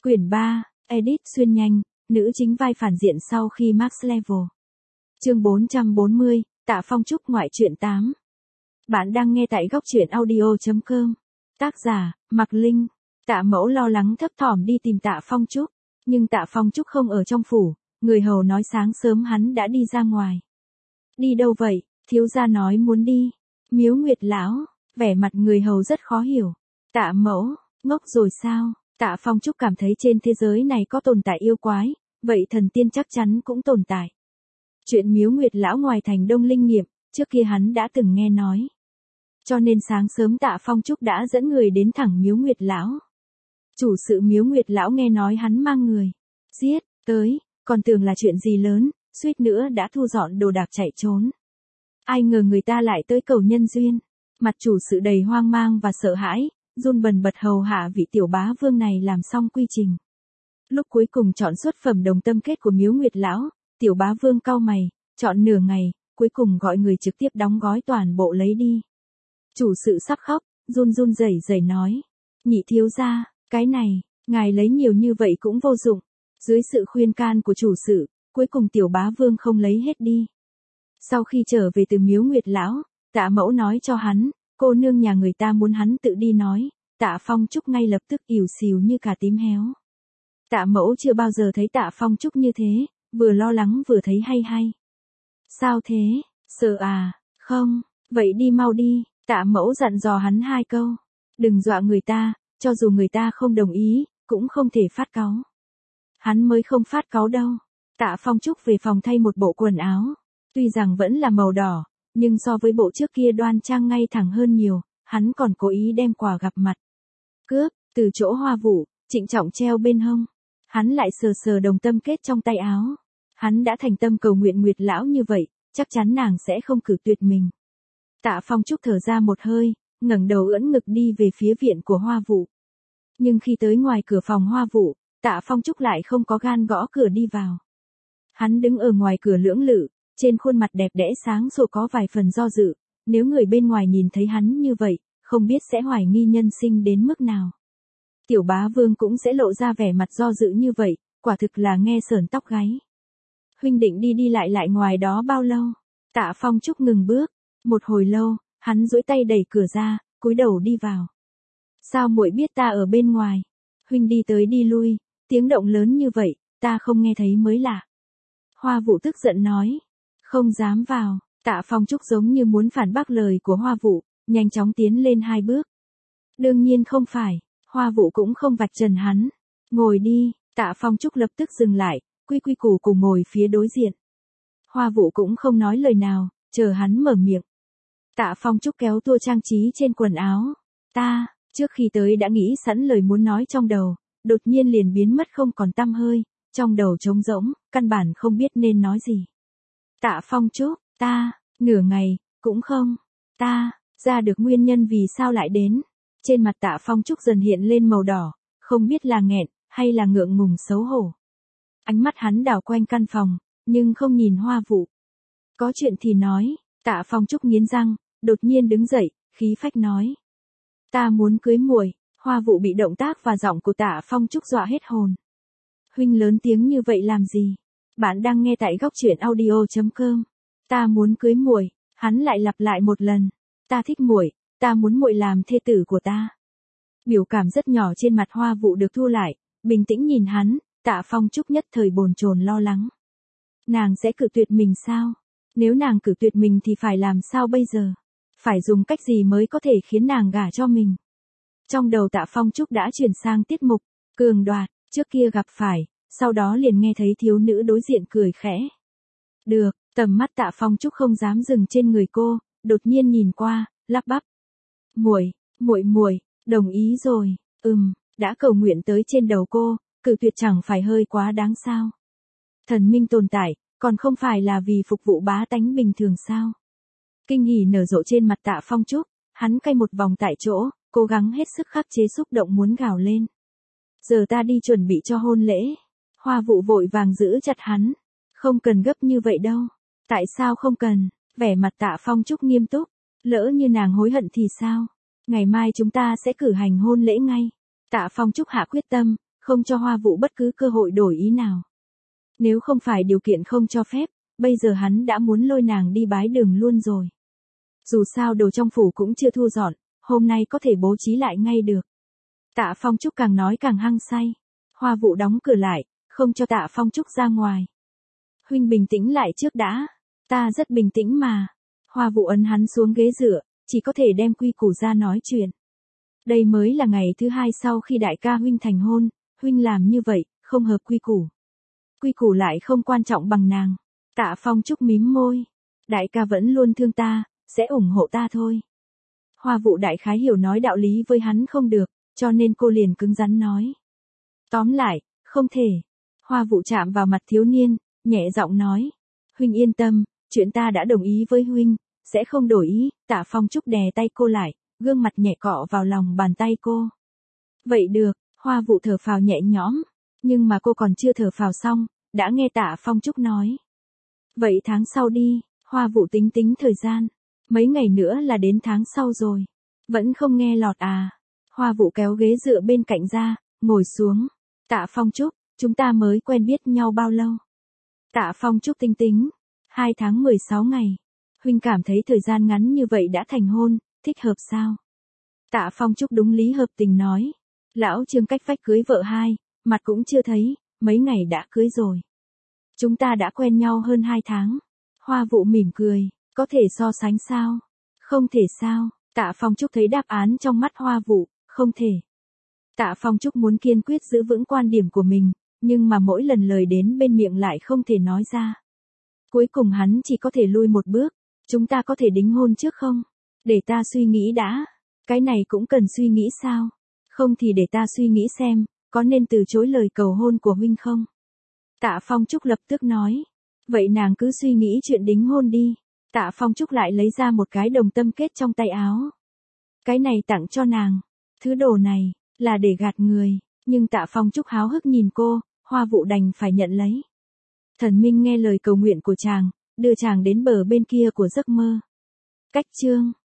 Quyển 3, Edit xuyên nhanh, nữ chính vai phản diện sau khi Max Level. Chương 440, Tạ Phong Trúc ngoại truyện 8. Bạn đang nghe tại góc truyện audio.com. Tác giả, Mạc Linh. Tạ Mẫu lo lắng thấp thỏm đi tìm Tạ Phong Trúc, nhưng Tạ Phong Trúc không ở trong phủ, người hầu nói sáng sớm hắn đã đi ra ngoài. Đi đâu vậy? Thiếu gia nói muốn đi Miếu Nguyệt Lão. Vẻ mặt người hầu rất khó hiểu. Tạ Mẫu, ngốc rồi sao? Tạ Phong Trúc cảm thấy trên thế giới này có tồn tại yêu quái, vậy thần tiên chắc chắn cũng tồn tại. Chuyện Miếu Nguyệt Lão ngoài thành Đông Linh Nghiệm, trước kia hắn đã từng nghe nói. Cho nên sáng sớm Tạ Phong Trúc đã dẫn người đến thẳng Miếu Nguyệt Lão. Chủ sự Miếu Nguyệt Lão nghe nói hắn mang người giết tới, còn tưởng là chuyện gì lớn, suýt nữa đã thu dọn đồ đạc chạy trốn. Ai ngờ người ta lại tới cầu nhân duyên. Mặt chủ sự đầy hoang mang và sợ hãi, run bần bật hầu hạ vị tiểu bá vương này làm xong quy trình. Lúc cuối cùng chọn xuất phẩm đồng tâm kết của Miếu Nguyệt Lão, tiểu bá vương cau mày, chọn nửa ngày, cuối cùng gọi người trực tiếp đóng gói toàn bộ lấy đi. Chủ sự sắp khóc, run run rẩy rẩy nói: "Nhị thiếu gia, cái này, ngài lấy nhiều như vậy cũng vô dụng." Dưới sự khuyên can của chủ sự, cuối cùng tiểu bá vương không lấy hết đi. Sau khi trở về từ Miếu Nguyệt Lão, Tạ Mẫu nói cho hắn, cô nương nhà người ta muốn hắn tự đi nói. Tạ Phong Trúc ngay lập tức ỉu xìu như cà tím héo. Tạ Mẫu chưa bao giờ thấy Tạ Phong Trúc như thế, vừa lo lắng vừa thấy hay hay. Sao thế, sợ à? Không, vậy đi mau đi. Tạ Mẫu dặn dò hắn 2 câu. Đừng dọa người ta, cho dù người ta không đồng ý, cũng không thể phát cáu. Hắn mới không phát cáu đâu. Tạ Phong Trúc về phòng thay một bộ quần áo. Tuy rằng vẫn là màu đỏ, nhưng so với bộ trước kia đoan trang ngay thẳng hơn nhiều, hắn còn cố ý đem quà gặp mặt. Cướp, từ chỗ Hoa Vũ, trịnh trọng treo bên hông. Hắn lại sờ sờ đồng tâm kết trong tay áo. Hắn đã thành tâm cầu nguyện Nguyệt Lão như vậy, chắc chắn nàng sẽ không cử tuyệt mình. Tạ Phong Trúc thở ra một hơi, ngẩng đầu ưỡn ngực đi về phía viện của Hoa Vũ. Nhưng khi tới ngoài cửa phòng Hoa Vũ, Tạ Phong Trúc lại không có gan gõ cửa đi vào. Hắn đứng ở ngoài cửa lưỡng lự, trên khuôn mặt đẹp đẽ sáng sủa có vài phần do dự, nếu người bên ngoài nhìn thấy hắn như vậy, không biết sẽ hoài nghi nhân sinh đến mức nào. Tiểu bá vương cũng sẽ lộ ra vẻ mặt do dự như vậy, quả thực là nghe sởn tóc gáy. Huynh định đi lại ngoài đó bao lâu? Tạ Phong Trúc ngừng bước, một hồi lâu, hắn duỗi tay đẩy cửa ra, cúi đầu đi vào. Sao muội biết ta ở bên ngoài? Huynh đi tới đi lui, tiếng động lớn như vậy, ta không nghe thấy mới lạ. Hoa Vũ tức giận nói. Không dám vào. Tạ Phong Trúc giống như muốn phản bác lời của Hoa Vũ, nhanh chóng tiến lên 2 bước. Đương nhiên không phải, Hoa Vũ cũng không vạch trần hắn. Ngồi đi. Tạ Phong Trúc lập tức dừng lại, quy củ cùng ngồi phía đối diện. Hoa Vũ cũng không nói lời nào, chờ hắn mở miệng. Tạ Phong Trúc kéo tua trang trí trên quần áo. Ta, trước khi tới đã nghĩ sẵn lời muốn nói trong đầu, đột nhiên liền biến mất không còn tăm hơi, trong đầu trống rỗng, căn bản không biết nên nói gì. Tạ Phong Trúc, ta, nửa ngày, cũng không, ta, ra được nguyên nhân vì sao lại đến. Trên mặt Tạ Phong Trúc dần hiện lên màu đỏ, không biết là nghẹn, hay là ngượng ngùng xấu hổ. Ánh mắt hắn đảo quanh căn phòng, nhưng không nhìn Hoa Vũ. Có chuyện thì nói. Tạ Phong Trúc nghiến răng, đột nhiên đứng dậy, khí phách nói. Ta muốn cưới muội. Hoa Vũ bị động tác và giọng của Tạ Phong Trúc dọa hết hồn. Huynh lớn tiếng như vậy làm gì? Bạn đang nghe tại góc truyện audio.com. Ta muốn cưới muội. Hắn lại lặp lại một lần. Ta thích muội, ta muốn muội làm thê tử của ta. Biểu cảm rất nhỏ trên mặt Hoa Vũ được thu lại, bình tĩnh nhìn hắn. Tạ Phong Trúc nhất thời bồn chồn lo lắng. Nàng sẽ cự tuyệt mình sao? Nếu nàng cự tuyệt mình thì phải làm sao bây giờ? Phải dùng cách gì mới có thể khiến nàng gả cho mình? Trong đầu Tạ Phong Trúc đã chuyển sang tiết mục cường đoạt, trước kia gặp phải, sau đó liền nghe thấy thiếu nữ đối diện cười khẽ. Được, tầm mắt Tạ Phong Trúc không dám dừng trên người cô, đột nhiên nhìn qua, lắp bắp. Muội, đồng ý rồi. Đã cầu nguyện tới trên đầu cô, cự tuyệt chẳng phải hơi quá đáng sao? Thần minh tồn tại, còn không phải là vì phục vụ bá tánh bình thường sao? Kinh hỉ nở rộ trên mặt Tạ Phong Trúc, hắn cay một vòng tại chỗ, cố gắng hết sức khắc chế xúc động muốn gào lên. Giờ ta đi chuẩn bị cho hôn lễ. Hoa Vũ vội vàng giữ chặt hắn. Không cần gấp như vậy đâu. Tại sao không cần? Vẻ mặt Tạ Phong Trúc nghiêm túc. Lỡ như nàng hối hận thì sao? Ngày mai chúng ta sẽ cử hành hôn lễ ngay. Tạ Phong Trúc hạ quyết tâm, không cho Hoa Vũ bất cứ cơ hội đổi ý nào. Nếu không phải điều kiện không cho phép, bây giờ hắn đã muốn lôi nàng đi bái đường luôn rồi. Dù sao đồ trong phủ cũng chưa thu dọn, hôm nay có thể bố trí lại ngay được. Tạ Phong Trúc càng nói càng hăng say. Hoa Vũ đóng cửa lại, không cho Tạ Phong Trúc ra ngoài. Huynh bình tĩnh lại trước đã. Ta rất bình tĩnh mà. Hoa Vũ ấn hắn xuống ghế dựa, chỉ có thể đem quy củ ra nói chuyện. Đây mới là ngày thứ hai sau khi đại ca huynh thành hôn, huynh làm như vậy, không hợp quy củ. Quy củ lại không quan trọng bằng nàng. Tạ Phong Trúc mím môi. Đại ca vẫn luôn thương ta, sẽ ủng hộ ta thôi. Hoa Vũ đại khái hiểu nói đạo lý với hắn không được, cho nên cô liền cứng rắn nói. Tóm lại, không thể. Hoa Vũ chạm vào mặt thiếu niên, nhẹ giọng nói. Huynh yên tâm, chuyện ta đã đồng ý với huynh, sẽ không đổi ý. Tạ Phong Trúc đè tay cô lại, gương mặt nhẹ cọ vào lòng bàn tay cô. Vậy được, Hoa Vũ thở phào nhẹ nhõm, nhưng mà cô còn chưa thở phào xong, đã nghe Tạ Phong Trúc nói. Vậy tháng sau đi. Hoa Vũ tính tính thời gian. Mấy ngày nữa là đến tháng sau rồi. Vẫn không nghe lọt à. Hoa Vũ kéo ghế dựa bên cạnh ra, ngồi xuống. Tạ Phong Trúc, chúng ta mới quen biết nhau bao lâu? Tạ Phong Trúc tính tính. 2 tháng 16 ngày. Huynh cảm thấy thời gian ngắn như vậy đã thành hôn, thích hợp sao? Tạ Phong Trúc đúng lý hợp tình nói. Lão Trương cách vách cưới vợ 2, mặt cũng chưa thấy, mấy ngày đã cưới rồi. Chúng ta đã quen nhau hơn 2 tháng. Hoa Vũ mỉm cười, có thể so sánh sao? Không thể sao? Tạ Phong Trúc thấy đáp án trong mắt Hoa Vũ, không thể. Tạ Phong Trúc muốn kiên quyết giữ vững quan điểm của mình, nhưng mà mỗi lần lời đến bên miệng lại không thể nói ra. Cuối cùng hắn chỉ có thể lui một bước. Chúng ta có thể đính hôn trước không? Để ta suy nghĩ đã. Cái này cũng cần suy nghĩ sao? Không thì để ta suy nghĩ xem, có nên từ chối lời cầu hôn của huynh không? Tạ Phong Trúc lập tức nói. Vậy nàng cứ suy nghĩ chuyện đính hôn đi. Tạ Phong Trúc lại lấy ra một cái đồng tâm kết trong tay áo. Cái này tặng cho nàng. Thứ đồ này, là để gạt người. Nhưng Tạ Phong Trúc háo hức nhìn cô, Hoa Vũ đành phải nhận lấy. Thần minh nghe lời cầu nguyện của chàng, đưa chàng đến bờ bên kia của giấc mơ. Cách chương